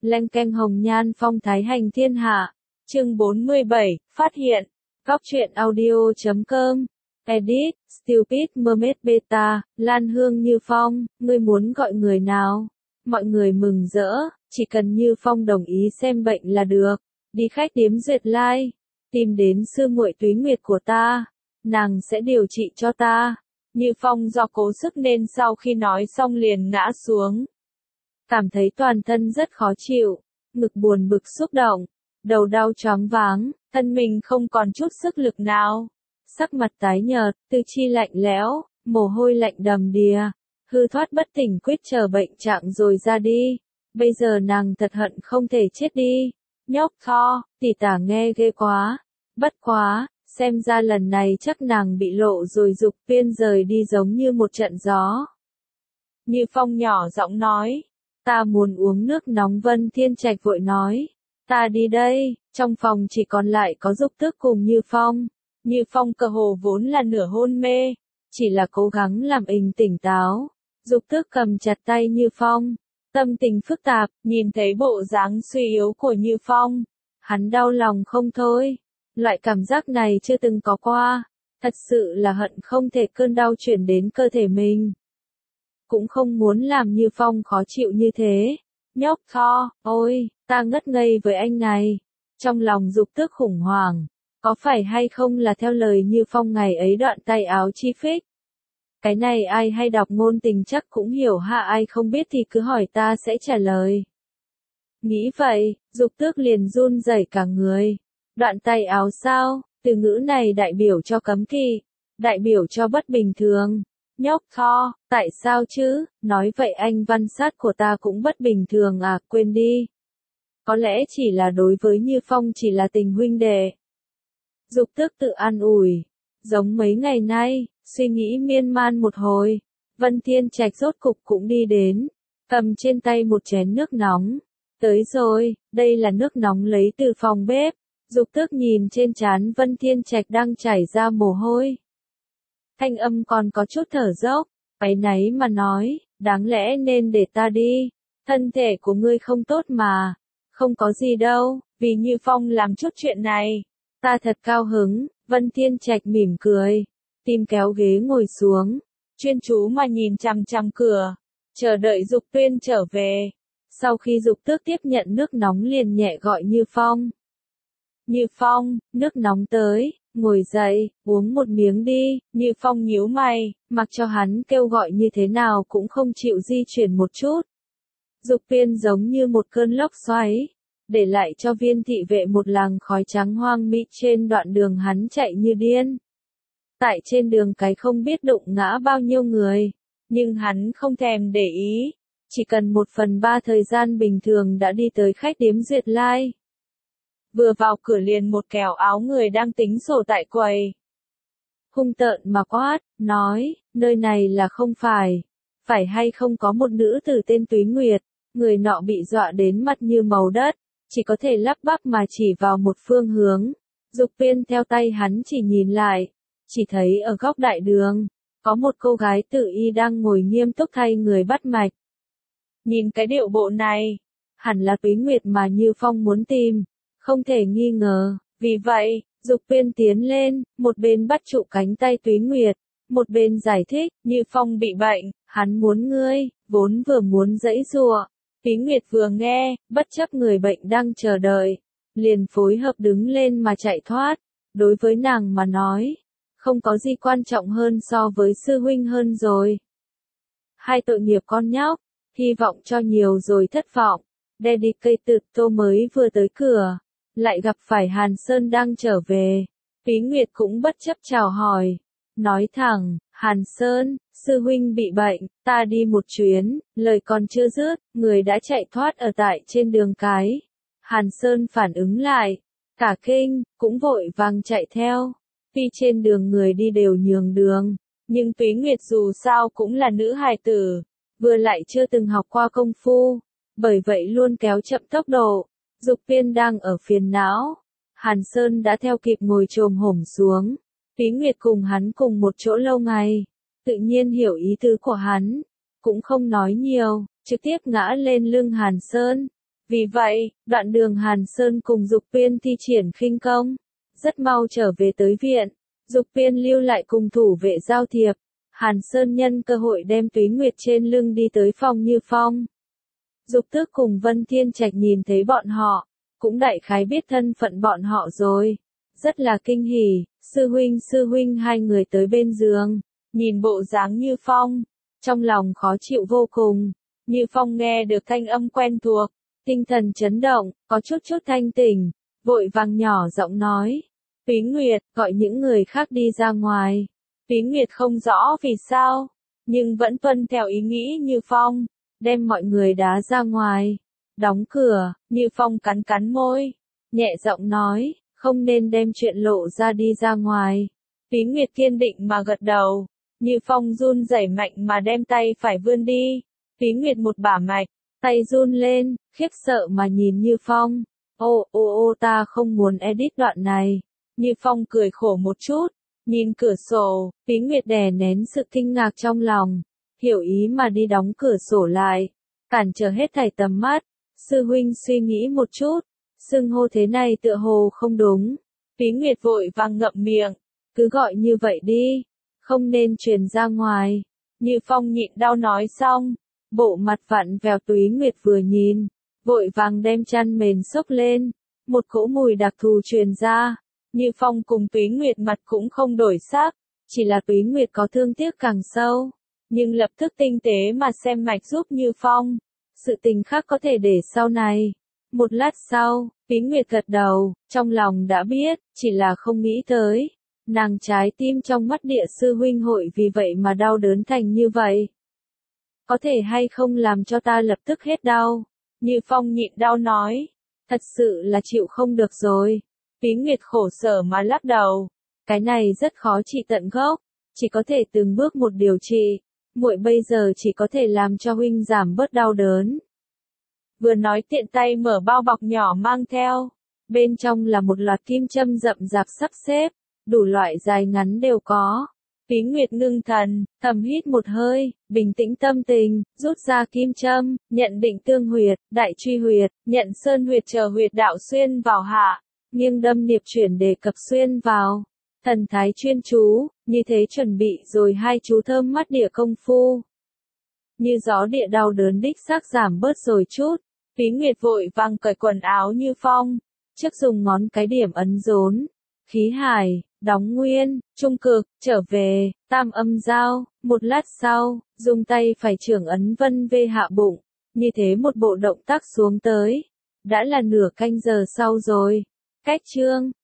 Leng keng hồng nhan phong thái hành thiên hạ. Chương 47, phát hiện. Góc truyện audio.com. Edit, Stupid Mermaid Beta, Lan Hương Như Phong, ngươi muốn gọi người nào? Mọi người mừng rỡ, chỉ cần Như Phong đồng ý xem bệnh là được. Đi khách điếm Duyệt Lai, tìm đến sư muội Túy Nguyệt của ta, nàng sẽ điều trị cho ta. Như Phong do cố sức nên sau khi nói xong liền ngã xuống. Cảm thấy toàn thân rất khó chịu, ngực buồn bực xúc động, đầu đau choáng váng, thân mình không còn chút sức lực nào. Sắc mặt tái nhợt, tư chi lạnh lẽo, mồ hôi lạnh đầm đìa, hư thoát bất tỉnh quyết chờ bệnh trạng rồi ra đi. Bây giờ nàng thật hận không thể chết đi. Nhóc Tho, tỷ tả nghe ghê quá. Bất quá, xem ra lần này chắc nàng bị lộ rồi. Dục Viên rời đi giống như một trận gió. Như Phong nhỏ giọng nói, ta muốn uống nước nóng. Vân Thiên Trạch vội nói, ta đi đây. Trong phòng chỉ còn lại có Dục Tước cùng Như Phong. Như Phong cơ hồ vốn là nửa hôn mê, chỉ là cố gắng làm mình tỉnh táo. Dục Tước cầm chặt tay Như Phong, tâm tình phức tạp, nhìn thấy bộ dáng suy yếu của Như Phong, hắn đau lòng không thôi. Loại cảm giác này chưa từng có qua, thật sự là hận không thể cơn đau chuyển đến cơ thể mình. Cũng không muốn làm Như Phong khó chịu như thế. Nhóc Tho, ôi, ta ngất ngây với anh này. Trong lòng Dục Tước khủng hoảng, có phải hay không là theo lời Như Phong ngày ấy đoạn tay áo chi phích? Cái này ai hay đọc ngôn tình chắc cũng hiểu ha, ai không biết thì cứ hỏi ta sẽ trả lời. Nghĩ vậy, Dục Tước liền run rẩy cả người. Đoạn tay áo sao? Từ ngữ này đại biểu cho cấm kỵ, đại biểu cho bất bình thường. Nhóc Tho, tại sao chứ? Nói vậy anh văn sát của ta cũng bất bình thường à? Quên đi. Có lẽ chỉ là đối với Như Phong chỉ là tình huynh đệ. Dục Tước tự an ủi. Giống mấy ngày nay, suy nghĩ miên man một hồi, Vân Thiên Trạch rốt cục cũng đi đến, cầm trên tay một chén nước nóng. Tới rồi, đây là nước nóng lấy từ phòng bếp. Dục Tước nhìn trên trán Vân Thiên Trạch đang chảy ra mồ hôi. Thanh âm còn có chút thở dốc, áy náy mà nói, đáng lẽ nên để ta đi, thân thể của ngươi không tốt mà. Không có gì đâu, vì Như Phong làm chút chuyện này, ta thật cao hứng. Vân Thiên Trạch mỉm cười, tìm kéo ghế ngồi xuống, chuyên chú mà nhìn chằm chằm cửa, chờ đợi Dục Tuyên trở về. Sau khi Dục Tước tiếp nhận nước nóng liền nhẹ gọi Như Phong. Như Phong, nước nóng tới, ngồi dậy, uống một miếng đi. Như Phong nhíu mày, mặc cho hắn kêu gọi như thế nào cũng không chịu di chuyển một chút. Dục Tuyên giống như một cơn lốc xoáy, để lại cho Viên thị vệ một làng khói trắng hoang mị. Trên đoạn đường hắn chạy như điên. Tại trên đường cái không biết đụng ngã bao nhiêu người, nhưng hắn không thèm để ý, chỉ cần 1/3 thời gian bình thường đã đi tới khách điếm Duyệt Lai. Vừa vào cửa liền một kẻo áo người đang tính sổ tại quầy. Hung tợn mà quát, nói, nơi này là không phải hay không có một nữ tử tên Túy Nguyệt. Người nọ bị dọa đến mặt như màu đất, chỉ có thể lắp bắp mà chỉ vào một phương hướng. Dục Viên theo tay hắn chỉ nhìn lại, chỉ thấy ở góc đại đường, có một cô gái tự y đang ngồi nghiêm túc thay người bắt mạch. Nhìn cái điệu bộ này, hẳn là Túy Nguyệt mà Như Phong muốn tìm, không thể nghi ngờ. Vì vậy, Dục Viên tiến lên, một bên bắt trụ cánh tay Túy Nguyệt, một bên giải thích, Như Phong bị bệnh, hắn muốn ngươi, vốn vừa muốn giãy giụa. Túy Nguyệt vừa nghe, bất chấp người bệnh đang chờ đợi, liền phối hợp đứng lên mà chạy thoát. Đối với nàng mà nói, không có gì quan trọng hơn so với sư huynh hơn rồi. Hai tội nghiệp con nhóc, hy vọng cho nhiều rồi thất vọng. Dedicated Tô mới vừa tới cửa, lại gặp phải Hàn Sơn đang trở về. Túy Nguyệt cũng bất chấp chào hỏi, nói thẳng, Hàn Sơn, sư huynh bị bệnh, ta đi một chuyến. Lời còn chưa dứt, người đã chạy thoát ở tại trên đường cái. Hàn Sơn phản ứng lại, cả kinh, cũng vội vàng chạy theo. Tuy trên đường người đi đều nhường đường, nhưng Túy Nguyệt dù sao cũng là nữ hài tử, vừa lại chưa từng học qua công phu, bởi vậy luôn kéo chậm tốc độ. Dục Viên đang ở phiền não, Hàn Sơn đã theo kịp ngồi chồm hổm xuống. Túy Nguyệt cùng hắn cùng một chỗ lâu ngày, tự nhiên hiểu ý tứ của hắn, cũng không nói nhiều, trực tiếp ngã lên lưng Hàn Sơn. Vì vậy, đoạn đường Hàn Sơn cùng Dục Viên thi triển khinh công, rất mau trở về tới viện. Dục Viên lưu lại cùng thủ vệ giao thiệp. Hàn Sơn nhân cơ hội đem Túy Nguyệt trên lưng đi tới Phong Như Phong. Dục Tước cùng Vân Thiên Trạch nhìn thấy bọn họ, cũng đại khái biết thân phận bọn họ rồi. Rất là kinh hỉ, sư huynh hai người tới bên giường, nhìn bộ dáng Như Phong, trong lòng khó chịu vô cùng. Như Phong nghe được thanh âm quen thuộc, tinh thần chấn động, có chút thanh tỉnh, vội vàng nhỏ giọng nói. Túy Nguyệt, gọi những người khác đi ra ngoài. Túy Nguyệt không rõ vì sao, nhưng vẫn tuân theo ý nghĩ Như Phong, đem mọi người đá ra ngoài. Đóng cửa, Như Phong cắn cắn môi, nhẹ giọng nói, không nên đem chuyện lộ ra đi ra ngoài. Túy Nguyệt kiên định mà gật đầu. Như Phong run rẩy mạnh mà đem tay phải vươn đi. Túy Nguyệt một bả mạch, tay run lên, khiếp sợ mà nhìn Như Phong. Ô ta không muốn edit đoạn này. Như Phong cười khổ một chút, nhìn cửa sổ, Túy Nguyệt đè nén sự kinh ngạc trong lòng, hiểu ý mà đi đóng cửa sổ lại, cản trở hết thảy tầm mắt. Sư huynh suy nghĩ một chút, xưng hô thế này tựa hồ không đúng. Túy Nguyệt vội vàng ngậm miệng, cứ gọi như vậy đi, không nên truyền ra ngoài. Như Phong nhịn đau nói xong, bộ mặt vặn vẹo. Túy Nguyệt vừa nhìn, vội vàng đem chăn mền xốc lên, một cỗ mùi đặc thù truyền ra. Như Phong cùng Túy Nguyệt mặt cũng không đổi sắc, chỉ là Túy Nguyệt có thương tiếc càng sâu, nhưng lập tức tinh tế mà xem mạch giúp Như Phong. Sự tình khác có thể để sau này. Một lát sau, Túy Nguyệt gật đầu, trong lòng đã biết, chỉ là không nghĩ tới. Nàng trái tim trong mắt Địa sư huynh hội vì vậy mà đau đớn thành như vậy. Có thể hay không làm cho ta lập tức hết đau? Như Phong nhịn đau nói, thật sự là chịu không được rồi. Túy Nguyệt khổ sở mà lắc đầu, cái này rất khó trị tận gốc, chỉ có thể từng bước một điều trị. Muội bây giờ chỉ có thể làm cho huynh giảm bớt đau đớn. Vừa nói tiện tay mở bao bọc nhỏ mang theo, bên trong là một loạt kim châm rậm rạp sắp xếp, đủ loại dài ngắn đều có. Túy Nguyệt ngưng thần, thầm hít một hơi, bình tĩnh tâm tình, rút ra kim châm, nhận định tương huyệt, đại truy huyệt, nhận sơn huyệt chờ huyệt đạo xuyên vào hạ, nghiêng đâm niệp chuyển để cập xuyên vào. Thần thái chuyên chú, như thế chuẩn bị rồi hai chú thơm mắt địa công phu. Như gió địa đau đớn đích xác giảm bớt rồi chút. Túy Nguyệt vội vàng cởi quần áo Như Phong, trước dùng ngón cái điểm ấn rốn, khí hải, đóng nguyên, trung cực, trở về, tam âm giao. Một lát sau, dùng tay phải trưởng ấn vân vê hạ bụng, như thế một bộ động tác xuống tới. Đã là nửa canh giờ sau rồi. Cách chương